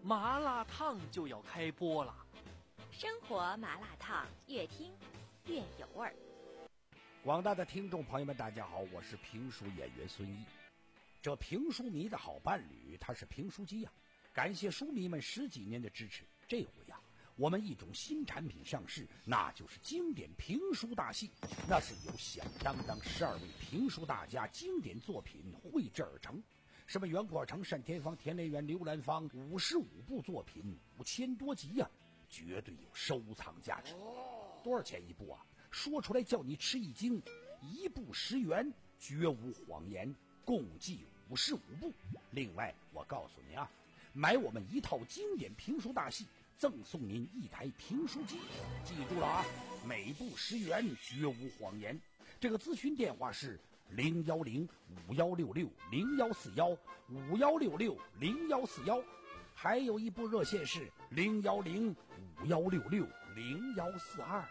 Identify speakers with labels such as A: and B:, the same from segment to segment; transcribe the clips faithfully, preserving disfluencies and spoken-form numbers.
A: 麻辣烫就要开播了。
B: 生活麻辣烫，越听越有味儿。
C: 广大的听众朋友们，大家好，我是评书演员孙一。这评书迷的好伴侣，他是评书机呀、啊！感谢书迷们十几年的支持。这回呀、啊，我们一种新产品上市，那就是经典评书大戏。那是由响当当十二位评书大家经典作品绘制而成。什么袁国成、单田芳、田连元、刘兰芳，五十五部作品，五千多集呀、啊，绝对有收藏价值。多少钱一部啊？说出来叫你吃一惊，一部十元，绝无谎言，共计五十五部。另外，我告诉你啊，买我们一套经典评书大戏，赠送您一台评书机。记住了啊，每部十元，绝无谎言。这个咨询电话是零幺零五幺六六零幺四幺五幺六六零幺四幺，还有一部热线是零幺零五幺六六零幺四二。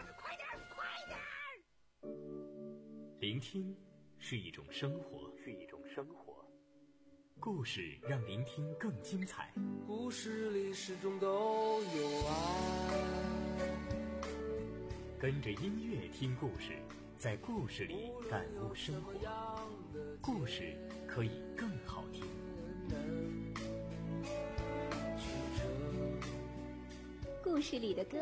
D: 聆听是一种生活，是一种生活。故事让聆听更精彩。
E: 故事里始终都有爱。
D: 跟着音乐听故事，在故事里感悟生活。故事可以更好听。
B: 故事里的歌。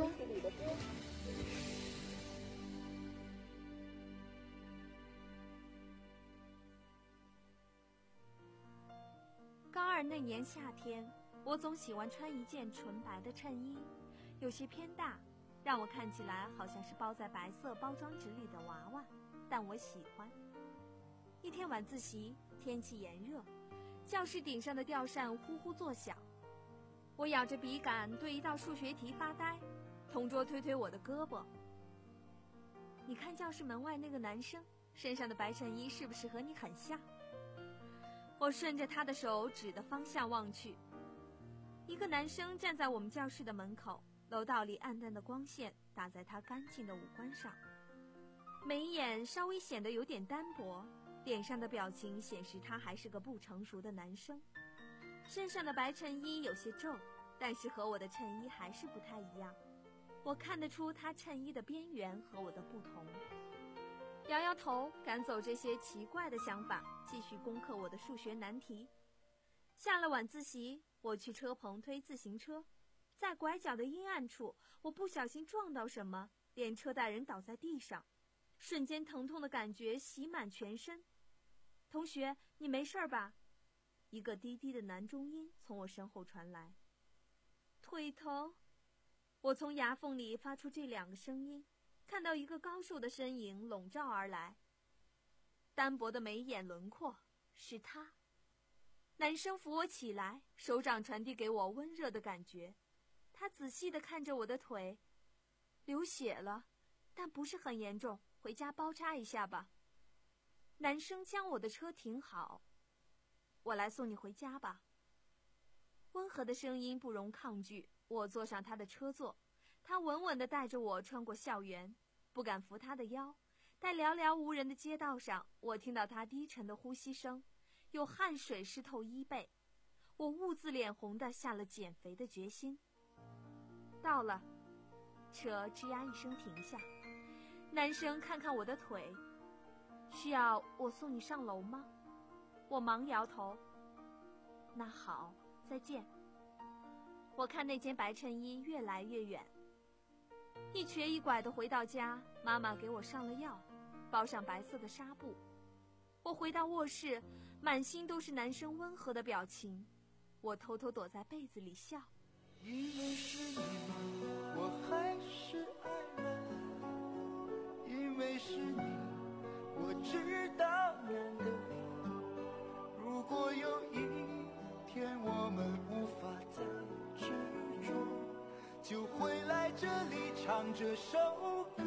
F: 高二那年夏天，我总喜欢穿一件纯白的衬衣，有些偏大，让我看起来好像是包在白色包装纸里的娃娃，但我喜欢。一天晚自习，天气炎热，教室顶上的吊扇呼呼作响，我咬着笔杆对一道数学题发呆，同桌推推我的胳膊：“你看教室门外那个男生身上的白衬衣是不是和你很像？”我顺着他的手指的方向望去，一个男生站在我们教室的门口，楼道里暗淡的光线打在他干净的五官上，眉眼稍微显得有点单薄，脸上的表情显示他还是个不成熟的男生。身上的白衬衣有些皱，但是和我的衬衣还是不太一样，我看得出他衬衣的边缘和我的不同。摇摇头，赶走这些奇怪的想法，继续攻克我的数学难题。下了晚自习，我去车棚推自行车，在拐角的阴暗处，我不小心撞到什么，连车带人倒在地上，瞬间疼痛的感觉袭满全身。同学，你没事吧？一个低低的男中音从我身后传来。腿疼。我从牙缝里发出这两个声音，看到一个高瘦的身影笼罩而来，单薄的眉眼轮廓，是他。男生扶我起来，手掌传递给我温热的感觉。他仔细地看着我的腿，流血了，但不是很严重，回家包扎一下吧。男生将我的车停好，我来送你回家吧。温和的声音不容抗拒，我坐上他的车座，他稳稳地带着我穿过校园，不敢扶他的腰，在寥寥无人的街道上，我听到他低沉的呼吸声，有汗水湿透衣背，我兀自脸红地下了减肥的决心。到了，车吱呀一声停下，男生看看我的腿，需要我送你上楼吗？我忙摇头。那好，再见。我看那件白衬衣越来越远，一瘸一拐地回到家，妈妈给我上了药，包上白色的纱布。我回到卧室，满心都是男生温和的表情，我偷偷躲在被子里笑。
E: 因为是你，我还是爱了，因为是你，我知道难得。如果有一天我们无法再执着，就回来这里唱这首歌。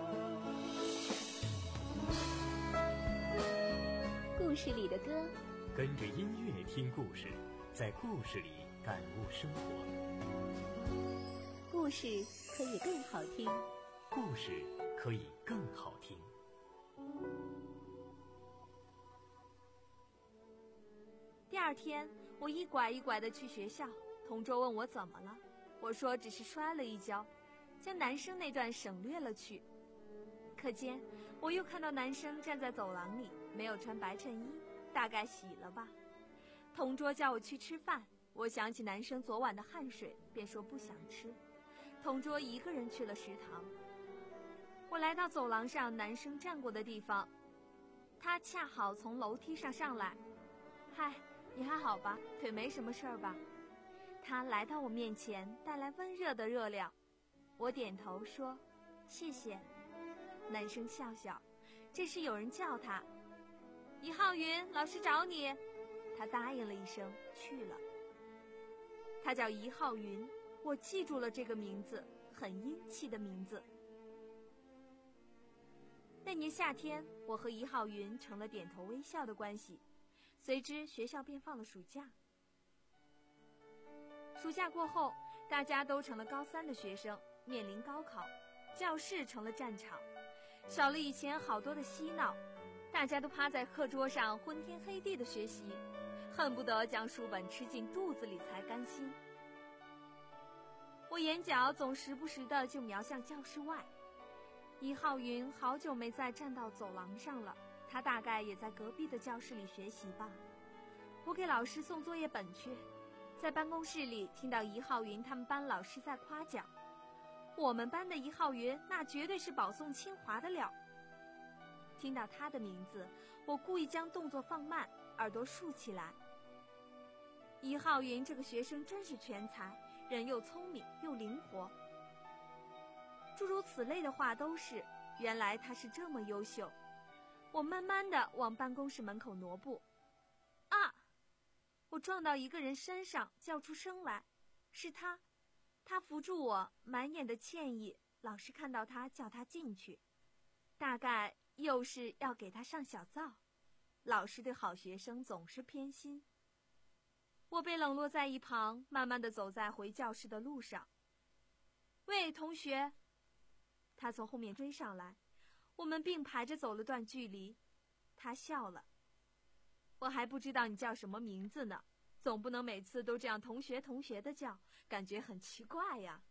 B: 故事里的歌，
D: 跟着音乐听故事，在故事里感悟生活。
B: 故事可以更好听，
D: 故事可以更好听。
F: 第二天，我一拐一拐地去学校， 同桌问我怎么了，我说只是摔了一跤，将男生那段省略了去。课间，我又看到男生站在走廊里，没有穿白衬衣，大概洗了吧。同桌叫我去吃饭，我想起男生昨晚的汗水，便说不想吃。同桌一个人去了食堂。我来到走廊上男生站过的地方，他恰好从楼梯上上来。嗨，你还好吧？腿没什么事儿吧？他来到我面前，带来温热的热量。我点头说谢谢。男生笑笑，这时有人叫他，一号云，老师找你。他答应了一声，去了。他叫一号云，我记住了这个名字，很英气的名字。那年夏天，我和一号云成了点头微笑的关系，随之学校便放了暑假。暑假过后，大家都成了高三的学生，面临高考，教室成了战场，少了以前好多的嬉闹，大家都趴在课桌上昏天黑地的学习，恨不得将书本吃进肚子里才甘心。我眼角总时不时的就瞄向教室外，一号云好久没再站到走廊上了，他大概也在隔壁的教室里学习吧。我给老师送作业本去，在办公室里听到一号云他们班老师在夸奖，我们班的一号云那绝对是保送清华的料。听到他的名字，我故意将动作放慢，耳朵竖起来。一号云这个学生真是全才，人又聪明又灵活。诸如此类的话都是，原来他是这么优秀。我慢慢地往办公室门口挪步。啊！我撞到一个人身上，叫出声来，是他。他扶住我，满眼的歉意。老师看到他，叫他进去，大概又是要给他上小灶。老师对好学生总是偏心。我被冷落在一旁，慢慢地走在回教室的路上。喂，同学！他从后面追上来，我们并排着走了段距离。他笑了。我还不知道你叫什么名字呢，总不能每次都这样同学同学的叫，感觉很奇怪呀。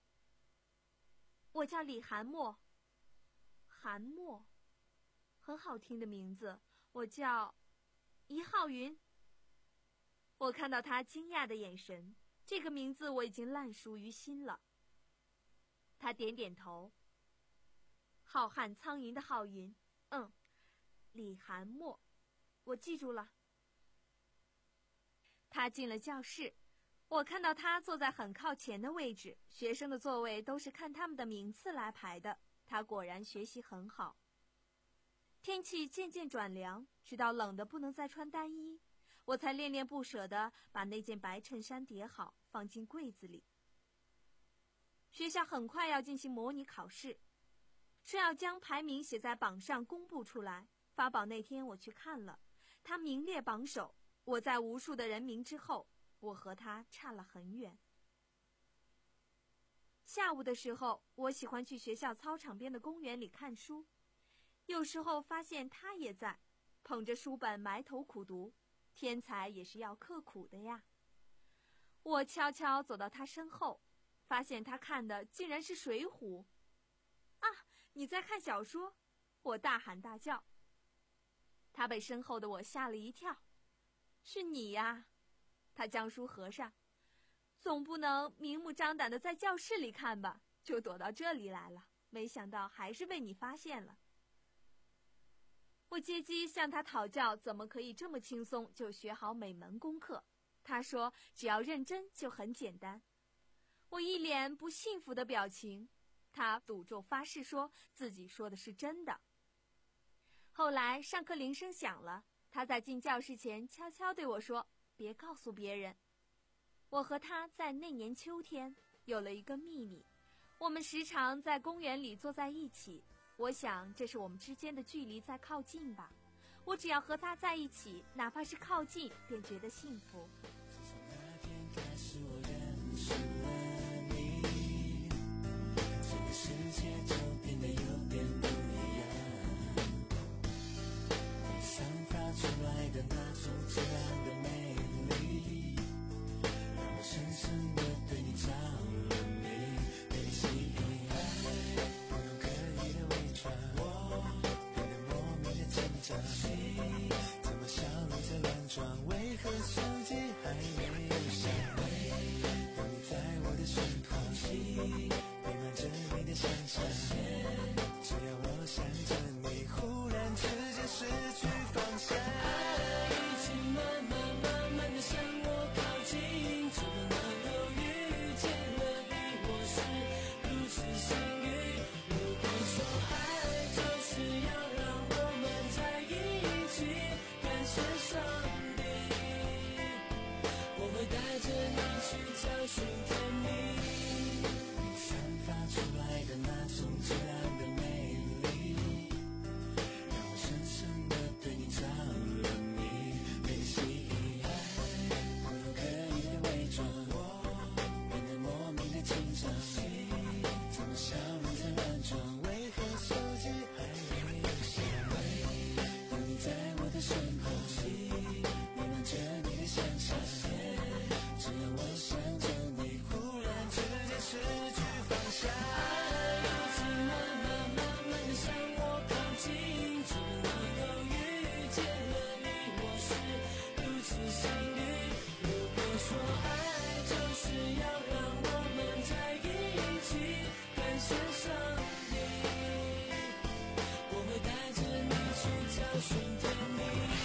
F: 我叫李韩墨。韩墨，很好听的名字。我叫一号云。我看到他惊讶的眼神，这个名字我已经烂熟于心了。他点点头。浩瀚苍云的浩云，嗯，李韩墨，我记住了。他进了教室，我看到他坐在很靠前的位置，学生的座位都是看他们的名次来排的，他果然学习很好。天气渐渐转凉，直到冷得不能再穿单衣，我才恋恋不舍地把那件白衬衫叠好，放进柜子里。学校很快要进行模拟考试，说要将排名写在榜上公布出来。发榜那天我去看了，他名列榜首，我在无数的人名之后，我和他差了很远。下午的时候，我喜欢去学校操场边的公园里看书，有时候发现他也在，捧着书本埋头苦读，天才也是要刻苦的呀。我悄悄走到他身后，发现他看的竟然是《水浒》。啊，你在看小说？我大喊大叫。他被身后的我吓了一跳。是你呀。他将书合上，总不能明目张胆的在教室里看吧，就躲到这里来了，没想到还是被你发现了。我借机向他讨教怎么可以这么轻松就学好每门功课，他说只要认真就很简单。我一脸不信服的表情，他赌咒发誓说自己说的是真的。后来上课铃声响了，他在进教室前悄悄对我说，别告诉别人。我和他在那年秋天有了一个秘密，我们时常在公园里坐在一起，我想这是我们之间的距离在靠近吧。我只要和他在一起，哪怕是靠近，便觉得幸福。
E: 自从那天开始我认识了你，这个世界就变得有点不一样，你散发出来的那种自然的魅力，让我深深去找寻甜蜜。你散发出来的那种自然的美丽，让我深深地对你着了迷。被吸引，我又刻意的伪装，变得莫名的紧张。怎么笑容在乱撞？为何手机还没有响？有你在我的身后，弥漫着你的想象。只要我想着你，忽然之间失去方向。爱已经慢慢慢慢地向我靠近，怎么能够遇见了你？我是如此幸运。如果说爱就是要让我们在一起，感谢上帝，我会带着你去找寻甜蜜。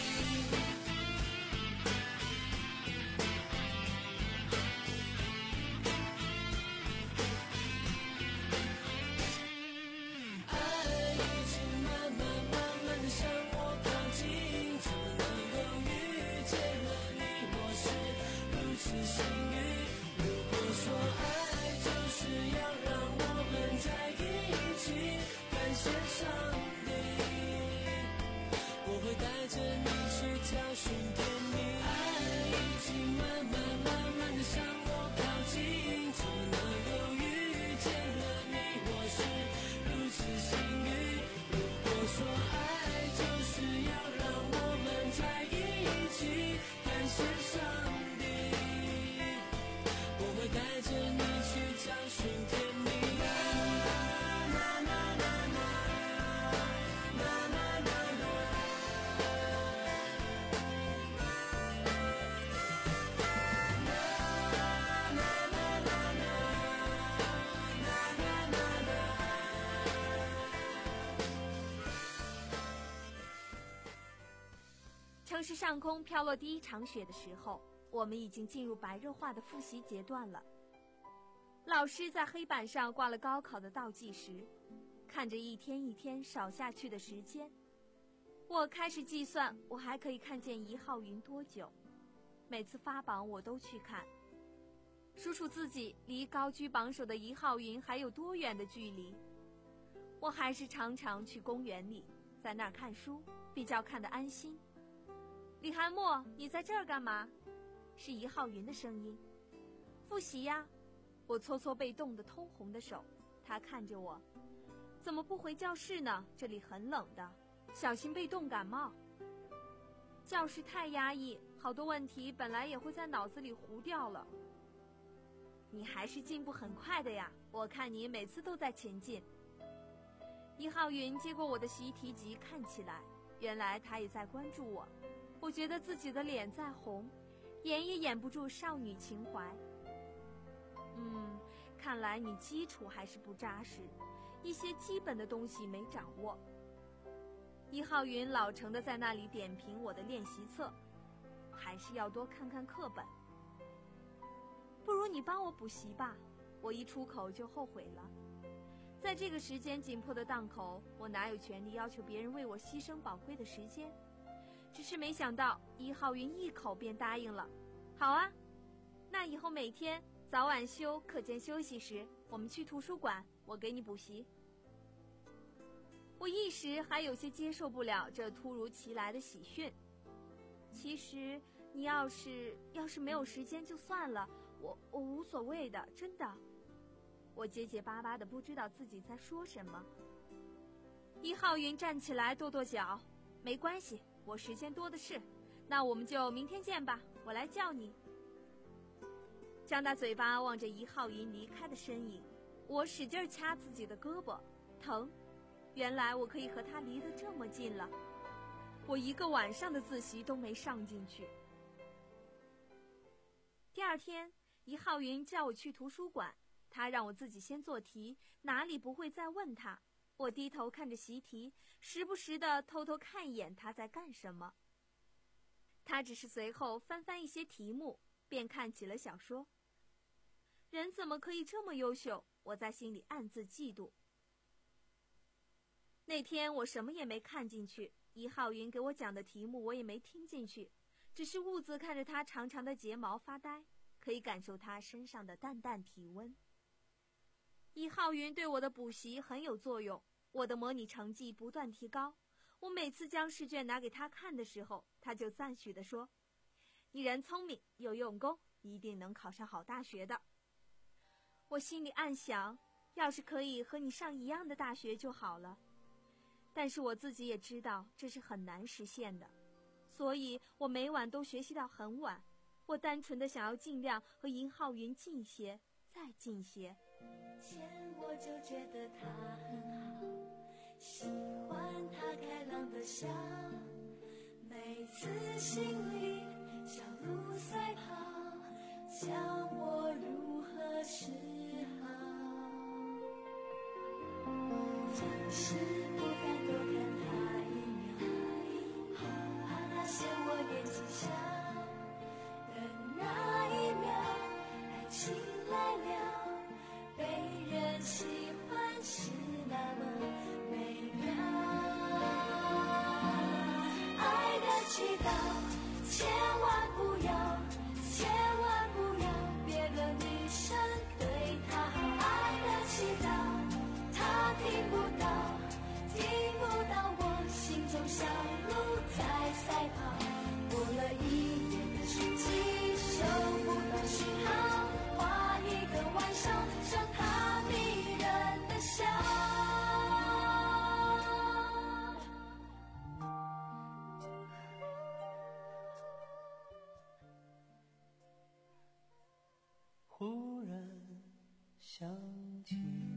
F: 城市上空飘落第一场雪的时候，我们已经进入白热化的复习阶段了。老师在黑板上挂了高考的倒计时，看着一天一天少下去的时间，我开始计算我还可以看见一号云多久。每次发榜我都去看，数数自己离高居榜首的一号云还有多远的距离。我还是常常去公园里，在那儿看书，比较看得安心。李寒墨，你在这儿干嘛？是一号云的声音。复习呀。我搓搓被冻得通红的手，他看着我，怎么不回教室呢？这里很冷的，小心被冻感冒。教室太压抑，好多问题本来也会在脑子里糊掉了。你还是进步很快的呀，我看你每次都在前进。一号云接过我的习题集看起来，原来他也在关注我。我觉得自己的脸在红，演也演不住少女情怀。嗯，看来你基础还是不扎实，一些基本的东西没掌握。一号云老成的在那里点评我的练习册，还是要多看看课本。不如你帮我补习吧，我一出口就后悔了。在这个时间紧迫的档口，我哪有权利要求别人为我牺牲宝贵的时间？只是没想到一号云一口便答应了。好啊，那以后每天早晚休课间休息时，我们去图书馆，我给你补习。我一时还有些接受不了这突如其来的喜讯。其实你要是要是没有时间就算了，我我无所谓的，真的。我结结巴巴的不知道自己在说什么。一号云站起来跺跺脚，没关系，我时间多的是，那我们就明天见吧，我来叫你。张大嘴巴望着一号云离开的身影，我使劲掐自己的胳膊，疼。原来我可以和他离得这么近了。我一个晚上的自习都没上进去。第二天，一号云叫我去图书馆，他让我自己先做题，哪里不会再问他。我低头看着习题，时不时地偷偷看一眼他在干什么。他只是随后翻翻一些题目，便看起了小说。人怎么可以这么优秀？我在心里暗自嫉妒。那天我什么也没看进去，一号云给我讲的题目我也没听进去，只是兀自看着他长长的睫毛发呆。 可以感受他身上的淡淡体温。一浩云对我的补习很有作用，我的模拟成绩不断提高。我每次将试卷拿给他看的时候，他就赞许地说：“你人聪明又用功，一定能考上好大学的。”我心里暗想，要是可以和你上一样的大学就好了。但是我自己也知道这是很难实现的，所以我每晚都学习到很晚。我单纯的想要尽量和尹浩云近些，再近些。
E: 前我就觉得他很好，喜欢他开朗的笑，每次心里小鹿赛跑，教我如何是好。总是不敢多看他一秒，怕他嫌我年纪小的那一秒，爱情来了，被人喜欢是那么美妙。爱的祈祷，千万不要，千万不要别的女生对他好。爱的祈祷，他听不到，听不到我心中小鹿在赛跑。过了一夜的世纪，收不到讯号，画一个晚上，像他迷人的笑。忽然想起，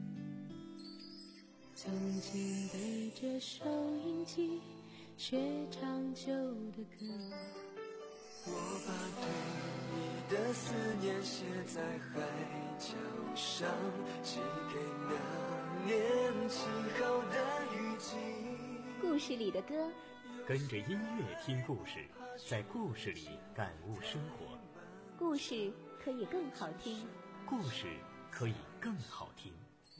E: 曾经对着收音机学唱旧的歌，我把对你的思念写在海角上，寄给那年起好的雨季。
B: 故事里的歌，
D: 跟着音乐听故事，在故事里感悟生活。
B: 故事可以更好听，
D: 故事可以更好听。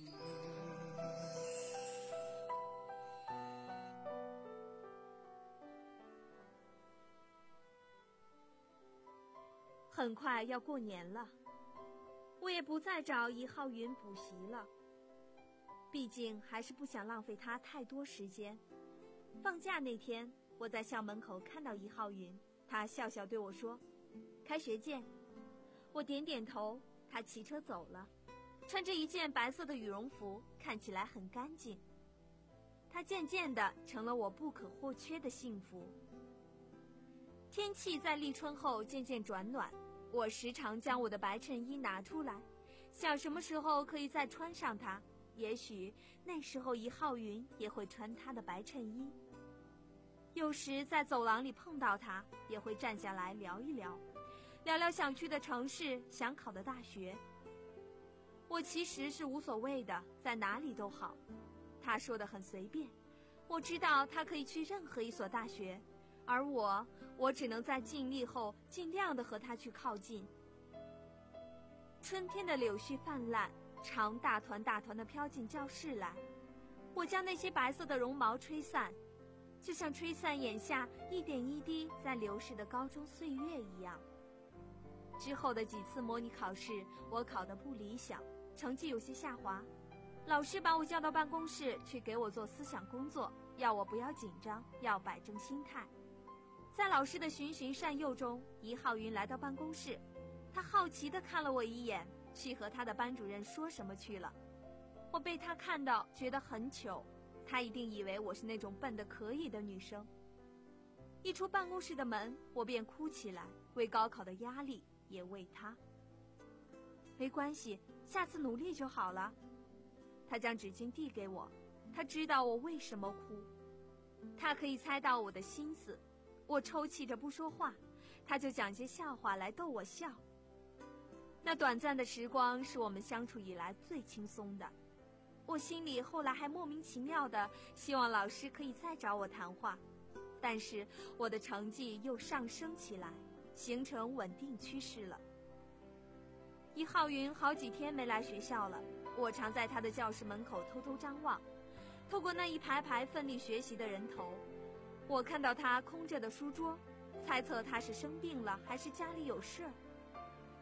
F: 很快要过年了，我也不再找尹浩云补习了，毕竟还是不想浪费他太多时间。放假那天，我在校门口看到尹浩云，他笑笑对我说：“开学见。”我点点头，他骑车走了，穿着一件白色的羽绒服，看起来很干净。他渐渐地成了我不可或缺的幸福。天气在立春后渐渐转暖，我时常将我的白衬衣拿出来，想什么时候可以再穿上它，也许那时候尹浩云也会穿他的白衬衣。有时在走廊里碰到他，也会站下来聊一聊，聊聊想去的城市，想考的大学。我其实是无所谓的，在哪里都好。他说得很随便，我知道他可以去任何一所大学，而我我只能在尽力后尽量的和他去靠近。春天的柳絮泛滥，长大团大团的飘进教室来，我将那些白色的绒毛吹散，就像吹散眼下一点一滴在流逝的高中岁月一样。之后的几次模拟考试，我考得不理想，成绩有些下滑。老师把我叫到办公室去给我做思想工作，要我不要紧张，要摆正心态。在老师的循循善诱中，尹浩云来到办公室，他好奇地看了我一眼，去和他的班主任说什么去了。我被他看到觉得很糗，他一定以为我是那种笨得可以的女生。一出办公室的门，我便哭起来，为高考的压力，也为他。没关系，下次努力就好了。他将纸巾递给我，他知道我为什么哭，他可以猜到我的心思。我抽泣着不说话，他就讲些笑话来逗我笑。那短暂的时光是我们相处以来最轻松的。我心里后来还莫名其妙的希望老师可以再找我谈话，但是我的成绩又上升起来，形成稳定趋势了。尹浩云好几天没来学校了，我常在他的教室门口偷偷张望，透过那一排排奋力学习的人头，我看到他空着的书桌，猜测他是生病了还是家里有事儿。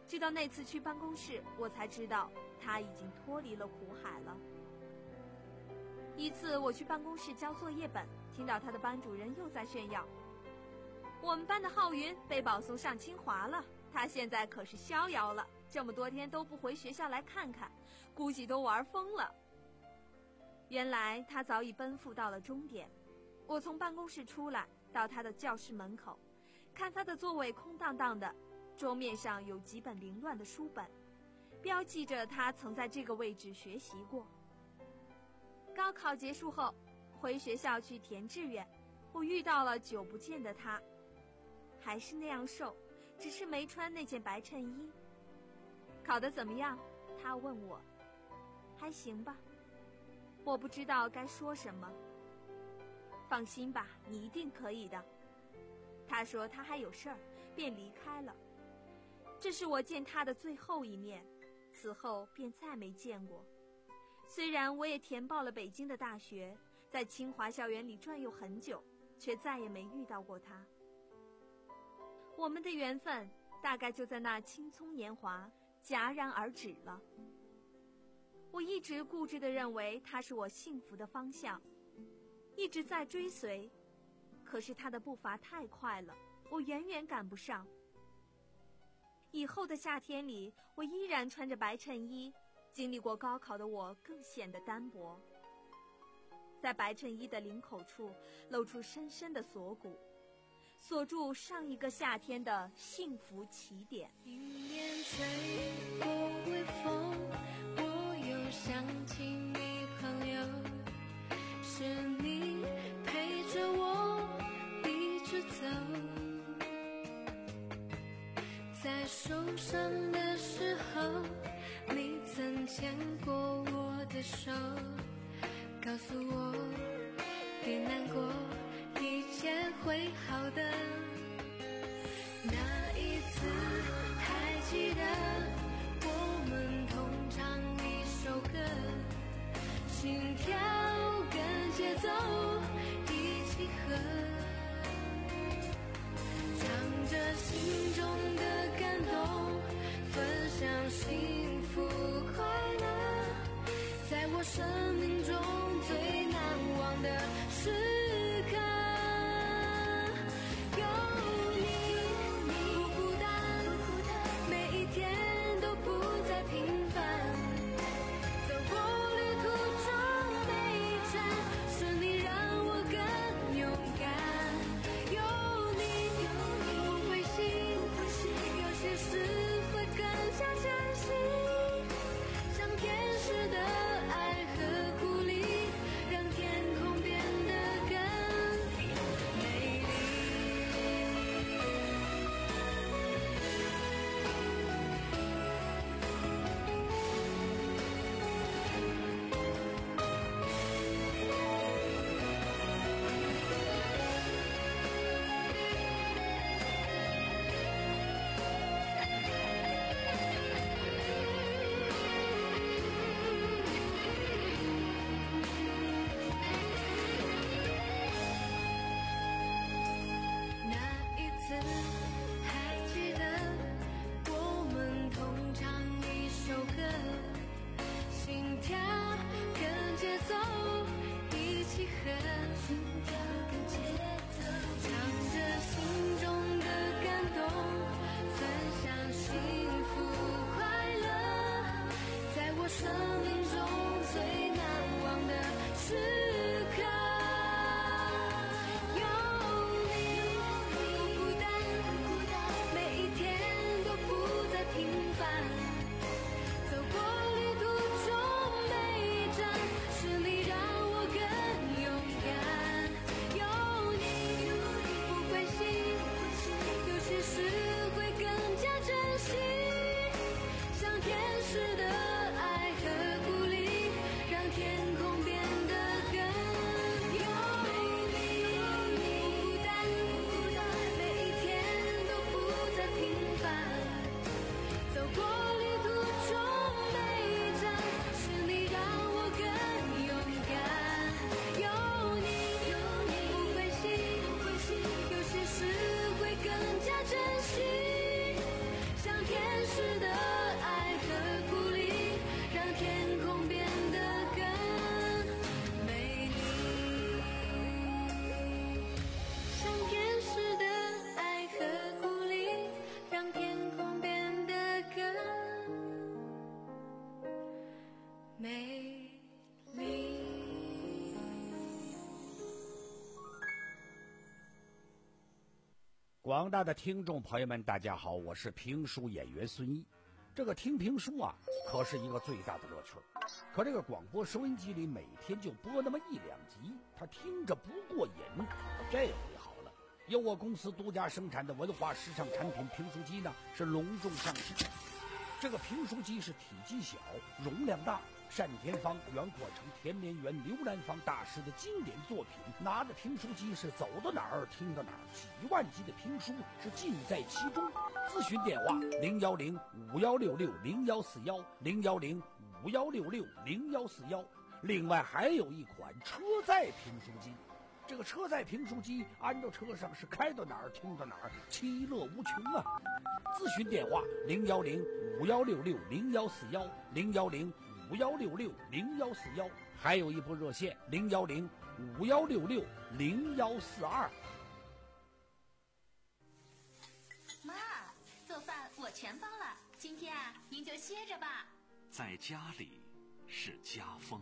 F: 直到那次去办公室，我才知道他已经脱离了苦海了。一次我去办公室交作业本，听到他的班主任又在炫耀，我们班的浩云被保送上清华了，他现在可是逍遥了，这么多天都不回学校来看看，估计都玩疯了。原来他早已奔赴到了终点。我从办公室出来，到他的教室门口，看他的座位空荡荡的，桌面上有几本凌乱的书本，标记着他曾在这个位置学习过。高考结束后，回学校去填志愿，我遇到了久不见的他，还是那样瘦，只是没穿那件白衬衣。考得怎么样？他问我。还行吧。我不知道该说什么。放心吧，你一定可以的。他说他还有事儿，便离开了。这是我见他的最后一面，此后便再没见过。虽然我也填报了北京的大学，在清华校园里转悠很久，却再也没遇到过他。我们的缘分大概就在那青葱年华戛然而止了。我一直固执地认为他是我幸福的方向，一直在追随，可是他的步伐太快了，我远远赶不上。以后的夏天里，我依然穿着白衬衣，经历过高考的我更显得单薄。在白衬衣的领口处露出深深的锁骨，锁住上一个夏天的幸福起点。
G: 迎面吹过微风，我又想起你朋友，是你陪着我一直走，在受伤的时候你曾牵过我的手，告诉我别难过，一切会好的。那一次还记得我们同唱一首歌，心跳跟节奏一起和，唱着心中的感动，分享幸福快乐，在我生命中最难忘的时刻，有你不孤单，每一天都不再平凡，走过旅途中每一站，是你让我更勇敢，有你不灰心，有些事会更加珍惜，像天使的爱和鼓励，让天空变得更美丽。那一次还记得我们同唱一首歌，心跳跟节奏一起和，心跳跟节奏，唱着心中的感动，分享幸福快乐，在我生命中最难忘的时刻，有你不孤单，每一天都不再平凡，走过旅途中每一站，是你让我更勇敢，有你不灰心，有些事会更加珍惜，像天使的爱和美丽。
C: 广大的听众朋友们，大家好，我是评书演员孙一。这个听评书啊，可是一个最大的乐趣。可这个广播收音机里每天就播那么一两集，他听着不过瘾。这回好了，由我公司独家生产的文化时尚产品评书机呢，是隆重上市。这个评书机是体积小，容量大，单田芳、袁阔成、田连元、刘兰芳大师的经典作品，拿着评书机是走到哪儿听到哪儿，几万集的评书是尽在其中。咨询电话零幺零五幺六六零幺四幺零幺零五幺六六零幺四幺。另外还有一款车载评书机，这个车载评书机安到车上是开到哪儿听到哪儿，其乐无穷啊！咨询电话零幺零五幺六六零幺四幺零幺零五幺六六零幺四幺，还有一部热线零幺零五幺六六零幺四二。
B: 妈，做饭我全包了，今天啊，您就歇着吧。
A: 在家里是家风。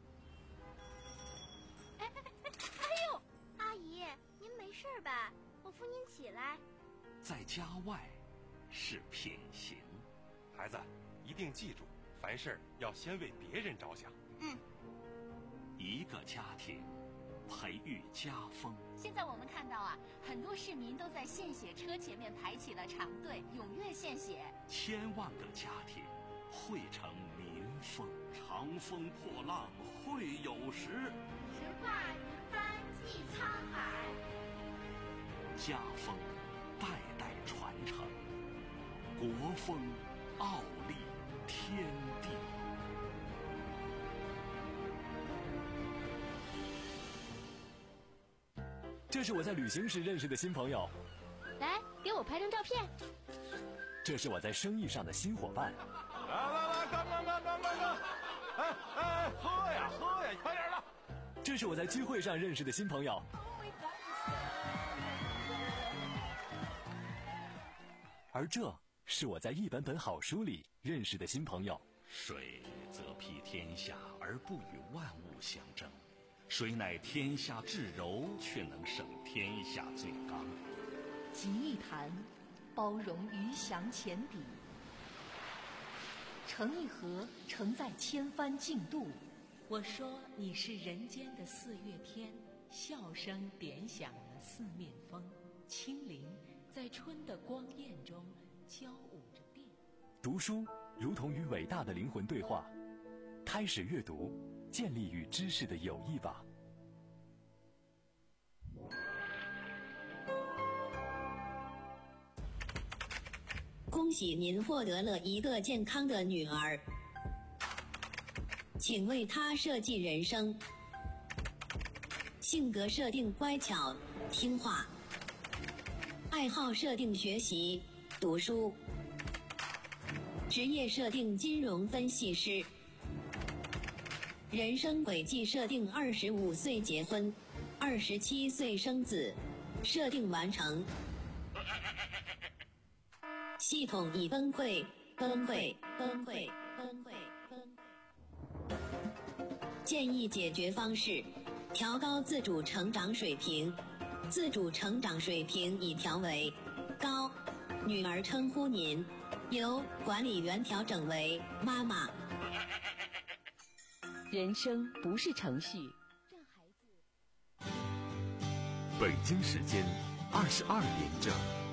H: 哎哎哎哎呦，阿姨，您没事吧？我扶您起来。
A: 在家外是品行。
I: 孩子，一定记住，凡事要先为别人着想。
B: 嗯。
A: 一个家庭培育家风。
B: 现在我们看到啊，很多市民都在献血车前面排起了长队，踊跃献血。
A: 千万个家庭汇成民风。长风破浪会有时，
H: 直挂云帆济沧海。
A: 家风代代传承，国风傲立天地。
D: 这是我在旅行时认识的新朋友，
H: 来，给我拍张照片。
D: 这是我在生意上的新伙伴。
I: 来来来，干干干干干干！哎哎，喝呀喝呀，快点了！
D: 这是我在聚会上认识的新朋友。而这是我在一本本好书里认识的新朋友。
A: 水则披天下而不与万物相争，谁乃天下至柔，却能胜天下最刚。
J: 集一坛，包容鱼翔浅底；盛一盒，盛在千帆竞渡。我说你是人间的四月天，笑声点响了四面风，清灵在春的光艳中交舞着变。
D: 读书如同与伟大的灵魂对话，开始阅读，建立与知识的友谊吧。
K: 恭喜您获得了一个健康的女儿，请为她设计人生。性格设定乖巧听话，爱好设定学习读书，职业设定金融分析师，人生轨迹设定二十五岁结婚，二十七岁生子，设定完成。系统已崩溃，崩溃，崩溃，崩溃，崩溃。建议解决方式：调高自主成长水平。自主成长水平已调为高。女儿称呼您，由管理员调整为妈妈。
J: 人生不是程序。
D: 北京时间二十二点整。